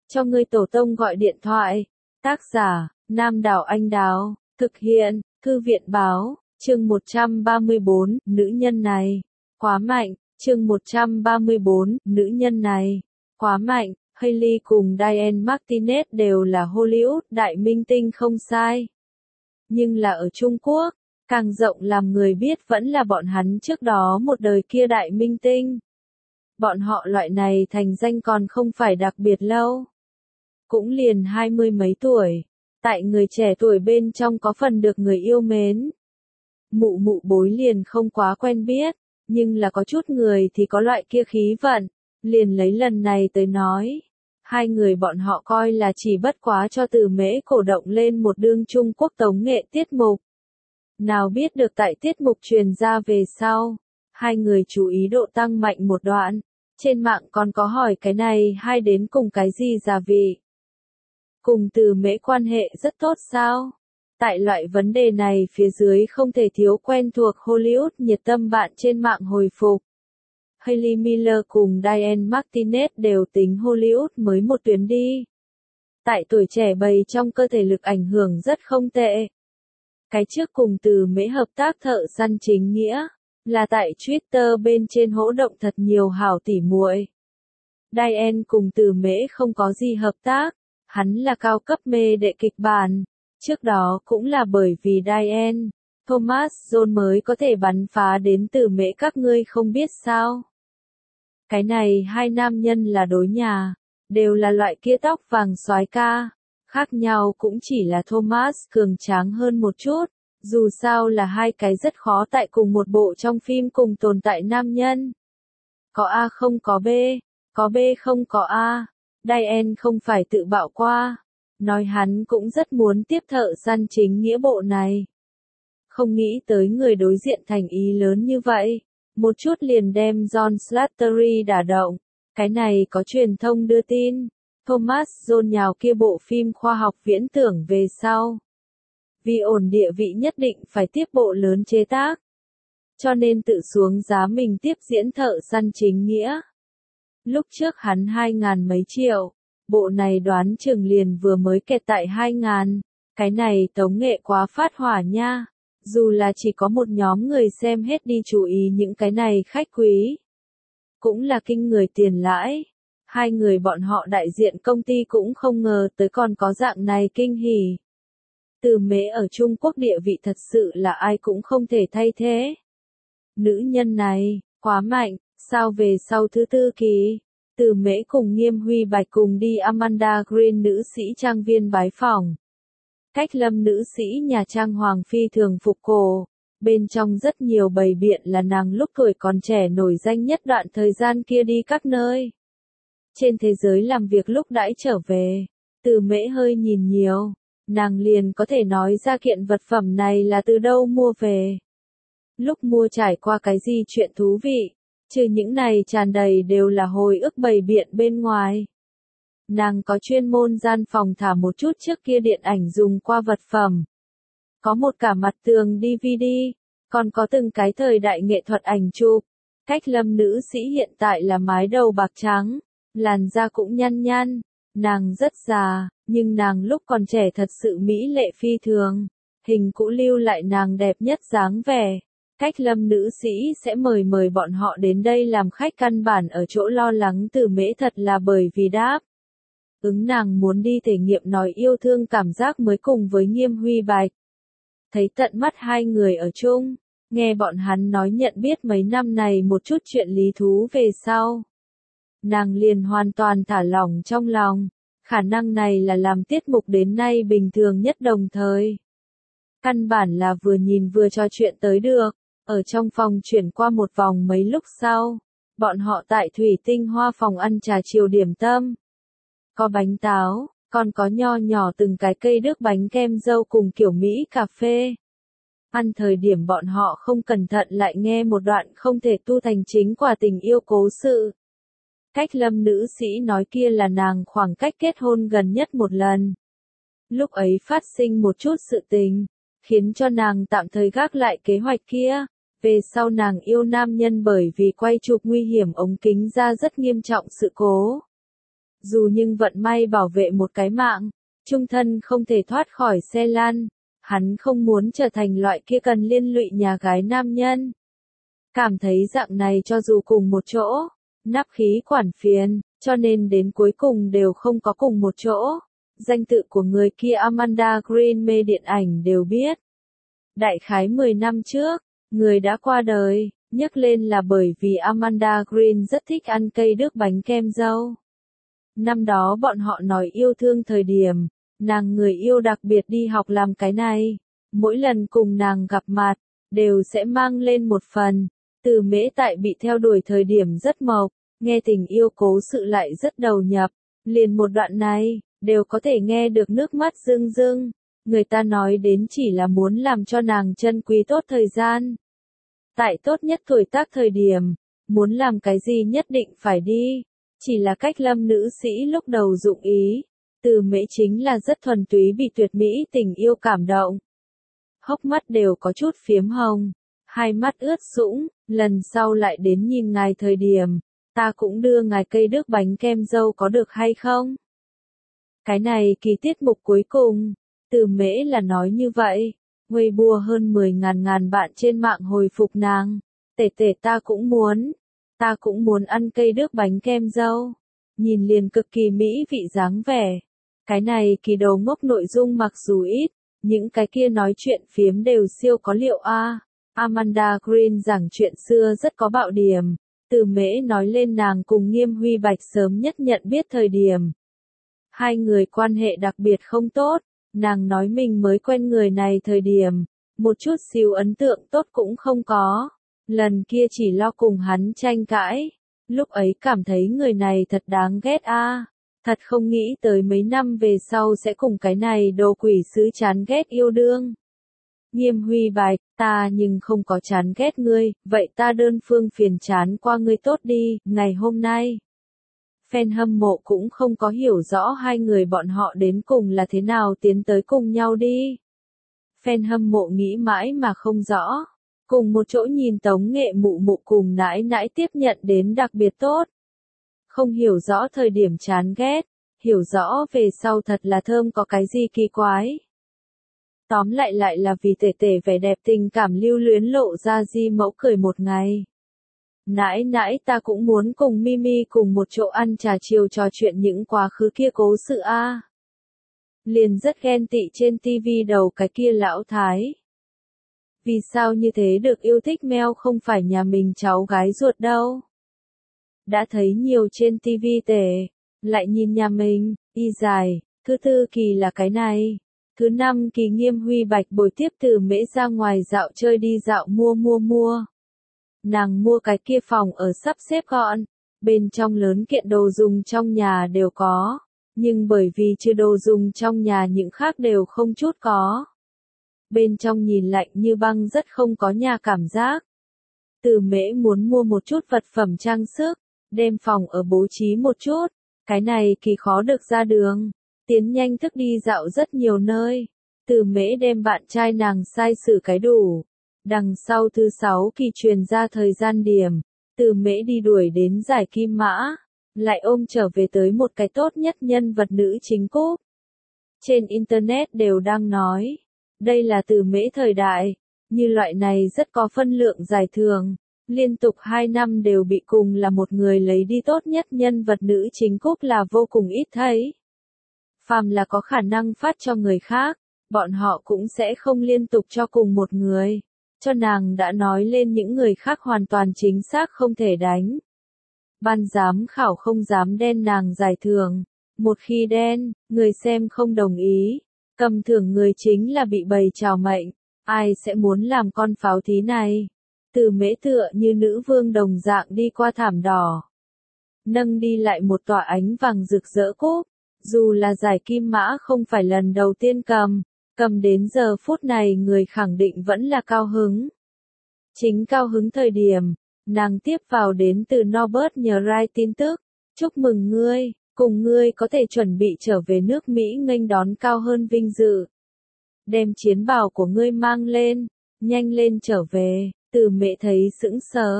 cho ngươi tổ tông gọi điện thoại. Tác giả, Nam Đảo Anh Đào, thực hiện, Thư viện báo, chương 134, nữ nhân này, quá mạnh, chương 134, nữ nhân này, quá mạnh. Hailey cùng Diane Martinez đều là Hollywood đại minh tinh không sai. Nhưng là ở Trung Quốc, càng rộng làm người biết vẫn là bọn hắn trước đó một đời kia đại minh tinh. Bọn họ loại này thành danh còn không phải đặc biệt lâu. Cũng liền 20 mấy tuổi. Tại người trẻ tuổi bên trong có phần được người yêu mến. Mụ bối liền không quá quen biết, nhưng là có chút người thì có loại kia khí vận. Liền lấy lần này tới nói. Hai người bọn họ coi là chỉ bất quá cho Từ Mễ cổ động lên một đương Trung Quốc tống nghệ tiết mục. Nào biết được tại tiết mục truyền ra về sau, hai người chú ý độ tăng mạnh một đoạn. Trên mạng còn có hỏi cái này hai đến cùng cái gì gia vị. Cùng Từ Mễ quan hệ rất tốt sao? Tại loại vấn đề này phía dưới không thể thiếu quen thuộc Hollywood nhiệt tâm bạn trên mạng hồi phục. Hailey Miller cùng Diane Martinez đều tính Hollywood mới một tuyến đi. Tại tuổi trẻ bày trong cơ thể lực ảnh hưởng rất không tệ. Cái trước cùng Từ Mễ hợp tác thợ săn chính nghĩa, là tại Twitter bên trên hỗ động thật nhiều hảo tỉ muội. Diane cùng Từ Mễ không có gì hợp tác, hắn là cao cấp mê đệ kịch bản. Trước đó cũng là bởi vì Diane, Thomas Jones mới có thể bắn phá đến Từ Mễ các ngươi không biết sao. Cái này hai nam nhân là đối nhà, đều là loại kia tóc vàng soái ca, khác nhau cũng chỉ là Thomas cường tráng hơn một chút, dù sao là hai cái rất khó tại cùng một bộ trong phim cùng tồn tại nam nhân. Có A không có B, có B không có A, Diane không phải tự bạo qua, nói hắn cũng rất muốn tiếp thợ săn chính nghĩa bộ này. Không nghĩ tới người đối diện thành ý lớn như vậy. Một chút liền đem John Slattery đả động. Cái này có truyền thông đưa tin. Thomas Jones nhào kia bộ phim khoa học viễn tưởng về sau. Vì ổn địa vị nhất định phải tiếp bộ lớn chế tác. Cho nên tự xuống giá mình tiếp diễn thợ săn chính nghĩa. Lúc trước hắn 2.000 mấy triệu. Bộ này đoán chừng liền vừa mới kẹt tại 2.000. Cái này tống nghệ quá phát hỏa nha. Dù là chỉ có một nhóm người xem hết đi chú ý những cái này khách quý. Cũng là kinh người tiền lãi. Hai người bọn họ đại diện công ty cũng không ngờ tới còn có dạng này kinh hỉ. Từ Mễ ở Trung Quốc địa vị thật sự là ai cũng không thể thay thế. Nữ nhân này, quá mạnh, sao về sau thứ tư kỳ. Từ Mễ cùng Nghiêm Huy Bạch cùng đi Amanda Green nữ sĩ trang viên bái phỏng. Cách Lâm nữ sĩ nhà trang hoàng phi thường phục cổ, bên trong rất nhiều bày biện là nàng lúc tuổi còn trẻ nổi danh nhất đoạn thời gian kia đi các nơi. Trên thế giới làm việc lúc đãi trở về, Từ Mễ hơi nhìn nhiều, nàng liền có thể nói ra kiện vật phẩm này là từ đâu mua về. Lúc mua trải qua cái gì chuyện thú vị, trừ những này tràn đầy đều là hồi ức bày biện bên ngoài. Nàng có chuyên môn gian phòng thả một chút trước kia điện ảnh dùng qua vật phẩm. Có một cả mặt tường DVD, còn có từng cái thời đại nghệ thuật ảnh chụp. Cách Lâm nữ sĩ hiện tại là mái đầu bạc trắng, làn da cũng nhăn nhăn. Nàng rất già, nhưng nàng lúc còn trẻ thật sự mỹ lệ phi thường. Hình cũ lưu lại nàng đẹp nhất dáng vẻ. Cách Lâm nữ sĩ sẽ mời bọn họ đến đây làm khách, căn bản ở chỗ lo lắng Từ Mễ thật là bởi vì đáp ứng nàng muốn đi thể nghiệm nói yêu thương cảm giác mới cùng với Nghiêm Huy Bạch. Thấy tận mắt hai người ở chung, nghe bọn hắn nói nhận biết mấy năm này một chút chuyện lý thú về sau. Nàng liền hoàn toàn thả lỏng trong lòng, khả năng này là làm tiết mục đến nay bình thường nhất đồng thời. Căn bản là vừa nhìn vừa trò chuyện tới được, ở trong phòng chuyển qua một vòng mấy lúc sau, bọn họ tại Thủy Tinh Hoa phòng ăn trà chiều điểm tâm. Có bánh táo, còn có nho nhỏ từng cái cây đước bánh kem dâu cùng kiểu Mỹ cà phê. Ăn thời điểm bọn họ không cẩn thận lại nghe một đoạn không thể tu thành chính quả tình yêu cố sự. Cách Lâm nữ sĩ nói kia là nàng khoảng cách kết hôn gần nhất một lần. Lúc ấy phát sinh một chút sự tình, khiến cho nàng tạm thời gác lại kế hoạch kia. Về sau nàng yêu nam nhân bởi vì quay chụp nguy hiểm ống kính ra rất nghiêm trọng sự cố. dù nhưng vận may bảo vệ một cái mạng, chung thân không thể thoát khỏi xe lăn. Hắn không muốn trở thành loại kia cần liên lụy nhà gái nam nhân. Cảm thấy dạng này cho dù cùng một chỗ, nắp khí quản phiền, cho nên đến cuối cùng đều không có cùng một chỗ. Danh tự của người kia Amanda Green mê điện ảnh đều biết. Đại khái 10 năm trước, người đã qua đời, nhắc lên là bởi vì Amanda Green rất thích ăn cây đước bánh kem dâu. Năm đó bọn họ nói yêu thương thời điểm, nàng người yêu đặc biệt đi học làm cái này. Mỗi lần cùng nàng gặp mặt, đều sẽ mang lên một phần. Từ Mễ tại bị theo đuổi thời điểm rất mộc, nghe tình yêu cố sự lại rất đầu nhập. Liền một đoạn này, đều có thể nghe được nước mắt rưng rưng. Người ta nói đến chỉ là muốn làm cho nàng trân quý tốt thời gian. Tại tốt nhất tuổi tác thời điểm, muốn làm cái gì nhất định phải đi. Chỉ là cách Lâm nữ sĩ lúc đầu dụng ý. Từ Mễ chính là rất thuần túy bị tuyệt mỹ tình yêu cảm động. Hốc mắt đều có chút phiếm hồng, hai mắt ướt sũng, lần sau lại đến nhìn ngài thời điểm, ta cũng đưa ngài cây đước bánh kem dâu có được hay không? Cái này kỳ tiết mục cuối cùng, Từ Mễ là nói như vậy, Weibo hơn 10.000 bạn trên mạng hồi phục nàng, tể ta cũng muốn ăn cây đước bánh kem dâu, nhìn liền cực kỳ mỹ vị dáng vẻ. Cái này kỳ đầu ngốc nội dung mặc dù ít, những cái kia nói chuyện phiếm đều siêu có liệu a. Amanda Green giảng chuyện xưa rất có bạo điểm, Từ Mễ nói lên nàng cùng Nghiêm Huy Bạch sớm nhất nhận biết thời điểm. Hai người quan hệ đặc biệt không tốt, nàng nói mình mới quen người này thời điểm, một chút xíu ấn tượng tốt cũng không có, lần kia chỉ lo cùng hắn tranh cãi, lúc ấy cảm thấy người này thật đáng ghét a. Thật không nghĩ tới mấy năm về sau sẽ cùng cái này đồ quỷ sứ chán ghét yêu đương. Nghiêm Huy Bạch, ta nhưng không có chán ghét ngươi, vậy ta đơn phương phiền chán qua ngươi tốt đi, ngày hôm nay. Fan hâm mộ cũng không có hiểu rõ hai người bọn họ đến cùng là thế nào tiến tới cùng nhau đi. Fan hâm mộ nghĩ mãi mà không rõ. Cùng một chỗ nhìn Tống Nghệ Mụ Mụ cùng nãi nãi tiếp nhận đến đặc biệt tốt. Không hiểu rõ thời điểm chán ghét, hiểu rõ về sau thật là thơm có cái gì kỳ quái. Tóm lại là vì tể vẻ đẹp tình cảm lưu luyến lộ ra di mẫu cười một ngày. Nãi nãi ta cũng muốn cùng Mimi cùng một chỗ ăn trà chiều trò chuyện những quá khứ kia cố sự a. Liền rất ghen tị trên tivi đầu cái kia lão thái. Vì sao như thế được yêu thích Mel không phải nhà mình cháu gái ruột đâu. Đã thấy nhiều trên tivi tể, lại nhìn nhà mình, y dài, thứ tư kỳ là cái này. Thứ năm kỳ Nghiêm Huy Bạch bồi tiếp Từ Mễ ra ngoài dạo chơi đi dạo mua. Nàng mua cái kia phòng ở sắp xếp gọn, bên trong lớn kiện đồ dùng trong nhà đều có, nhưng bởi vì chưa đồ dùng trong nhà những khác đều không chút có. Bên trong nhìn lạnh như băng rất không có nhà cảm giác. Từ Mễ muốn mua một chút vật phẩm trang sức, đem phòng ở bố trí một chút, cái này kỳ khó được ra đường. Tiến nhanh thức đi dạo rất nhiều nơi. Từ Mễ đem bạn trai nàng sai sử cái đủ. Đằng sau thứ 6 kỳ truyền ra thời gian điểm, Từ Mễ đi đuổi đến giải kim mã, lại ôm trở về tới một cái tốt nhất nhân vật nữ chính cúp. Trên internet đều đang nói, đây là Từ Mễ thời đại, như loại này rất có phân lượng giải thưởng, liên tục 2 năm đều bị cùng là một người lấy đi tốt nhất nhân vật nữ chính cúp là vô cùng ít thấy. Phàm là có khả năng phát cho người khác, bọn họ cũng sẽ không liên tục cho cùng một người. Cho nàng đã nói lên những người khác hoàn toàn chính xác không thể đánh. Ban giám khảo không dám đen nàng giải thưởng. Một khi đen, người xem không đồng ý. Cầm thưởng người chính là bị bầy trào mệnh. Ai sẽ muốn làm con pháo thí này? Từ Mễ tựa như nữ vương đồng dạng đi qua thảm đỏ. Nâng đi lại một tòa ánh vàng rực rỡ cúp. Dù là giải kim mã không phải lần đầu tiên cầm đến giờ phút này người khẳng định vẫn là cao hứng. Chính cao hứng thời điểm, nàng tiếp vào đến từ Norbert nhờ Rai tin tức, chúc mừng ngươi, cùng ngươi có thể chuẩn bị trở về nước Mỹ nghênh đón cao hơn vinh dự. Đem chiến bào của ngươi mang lên, nhanh lên trở về, Từ Mễ thấy sững sờ.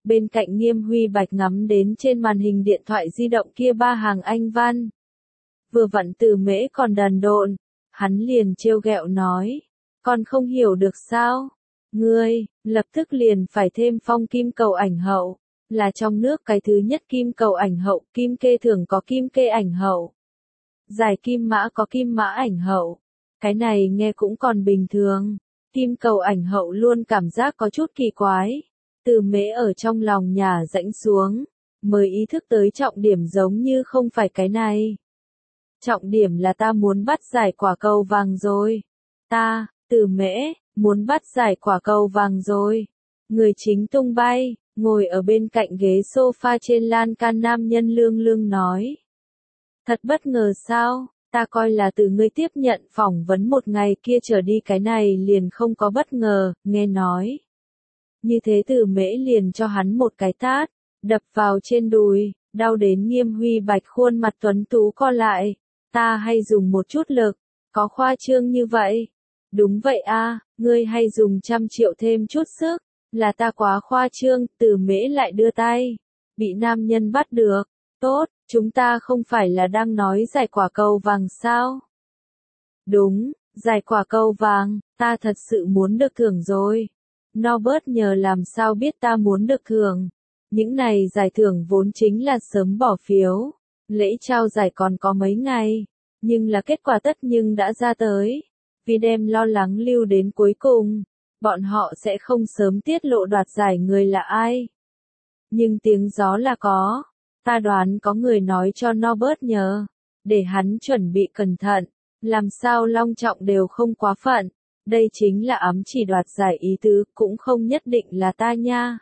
Bên cạnh Nghiêm Huy Bạch ngắm đến trên màn hình điện thoại di động kia 3 hàng Anh văn. Vừa vặn Từ Mễ còn đần độn, hắn liền trêu ghẹo nói, con không hiểu được sao? Ngươi, lập tức liền phải thêm phong kim cầu ảnh hậu, là trong nước cái thứ nhất kim cầu ảnh hậu, kim kê thường có kim kê ảnh hậu. Giải kim mã có kim mã ảnh hậu. Cái này nghe cũng còn bình thường, kim cầu ảnh hậu luôn cảm giác có chút kỳ quái. Từ Mễ ở trong lòng nhả rãnh xuống, mới ý thức tới trọng điểm giống như không phải cái này. Trọng điểm là ta muốn bắt giải quả cầu vàng rồi. Ta, Từ Mễ, muốn bắt giải quả cầu vàng rồi. Người chính tung bay, ngồi ở bên cạnh ghế sofa trên lan can nam nhân lương lương nói. Thật bất ngờ sao, ta coi là từ ngươi tiếp nhận phỏng vấn một ngày kia trở đi cái này liền không có bất ngờ, nghe nói. Như thế Từ Mễ liền cho hắn một cái tát, đập vào trên đùi, đau đến Nghiêm Huy Bạch khuôn mặt tuấn tú co lại. Ta hay dùng một chút lực, có khoa trương như vậy. Đúng vậy a, ngươi hay dùng 100 triệu thêm chút sức, là ta quá khoa trương. Từ Mễ lại đưa tay, bị nam nhân bắt được. Tốt, chúng ta không phải là đang nói giải quả cầu vàng sao? Đúng, giải quả cầu vàng, ta thật sự muốn được thưởng rồi. Norbert nhờ làm sao biết ta muốn được thưởng. Những này giải thưởng vốn chính là sớm bỏ phiếu. Lễ trao giải còn có mấy ngày, nhưng là kết quả tất nhưng đã ra tới. Vì đem lo lắng lưu đến cuối cùng, bọn họ sẽ không sớm tiết lộ đoạt giải người là ai. Nhưng tiếng gió là có. Ta đoán có người nói cho Norbert nhờ, để hắn chuẩn bị cẩn thận, làm sao long trọng đều không quá phận. Đây chính là ám chỉ đoạt giải ý tứ, cũng không nhất định là ta nha.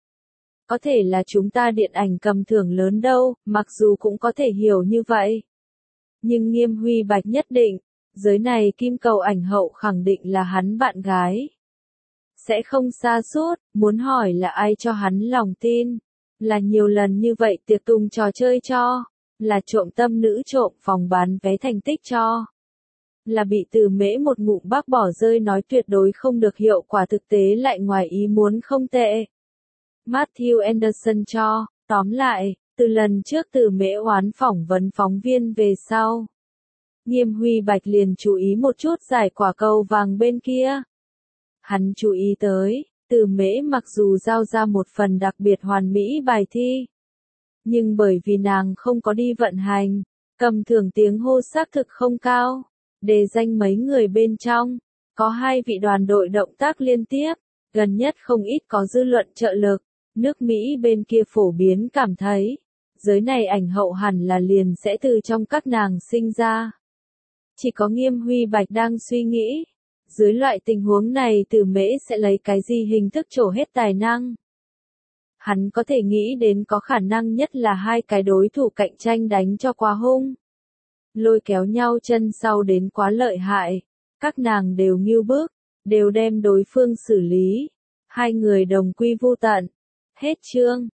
Có thể là chúng ta điện ảnh cầm thưởng lớn đâu, mặc dù cũng có thể hiểu như vậy. Nhưng Nghiêm Huy Bạch nhất định, giới này kim cầu ảnh hậu khẳng định là hắn bạn gái. Sẽ không sa sút, muốn hỏi là ai cho hắn lòng tin. Là nhiều lần như vậy tiệc tùng trò chơi cho. Là trộm tâm nữ trộm phòng bán vé thành tích cho. Là bị Từ Mễ một ngụm bác bỏ rơi nói tuyệt đối không được hiệu quả thực tế lại ngoài ý muốn không tệ. Matthew Anderson cho, tóm lại, từ lần trước Từ Mễ oán phỏng vấn phóng viên về sau. Nghiêm Huy Bạch liền chú ý một chút giải quả cầu vàng bên kia. Hắn chú ý tới, Từ Mễ mặc dù giao ra một phần đặc biệt hoàn mỹ bài thi. Nhưng bởi vì nàng không có đi vận hành, cầm thưởng tiếng hô xác thực không cao. Đề danh mấy người bên trong, có 2 vị đoàn đội động tác liên tiếp, gần nhất không ít có dư luận trợ lực. Nước Mỹ bên kia phổ biến cảm thấy, giới này ảnh hậu hẳn là liền sẽ từ trong các nàng sinh ra. Chỉ có Nghiêm Huy Bạch đang suy nghĩ, dưới loại tình huống này Từ Mễ sẽ lấy cái gì hình thức trổ hết tài năng. Hắn có thể nghĩ đến có khả năng nhất là 2 cái đối thủ cạnh tranh đánh cho quá hung. Lôi kéo nhau chân sau đến quá lợi hại, các nàng đều nghêu bức, đều đem đối phương xử lý. 2 người đồng quy vu tận. Hết chương.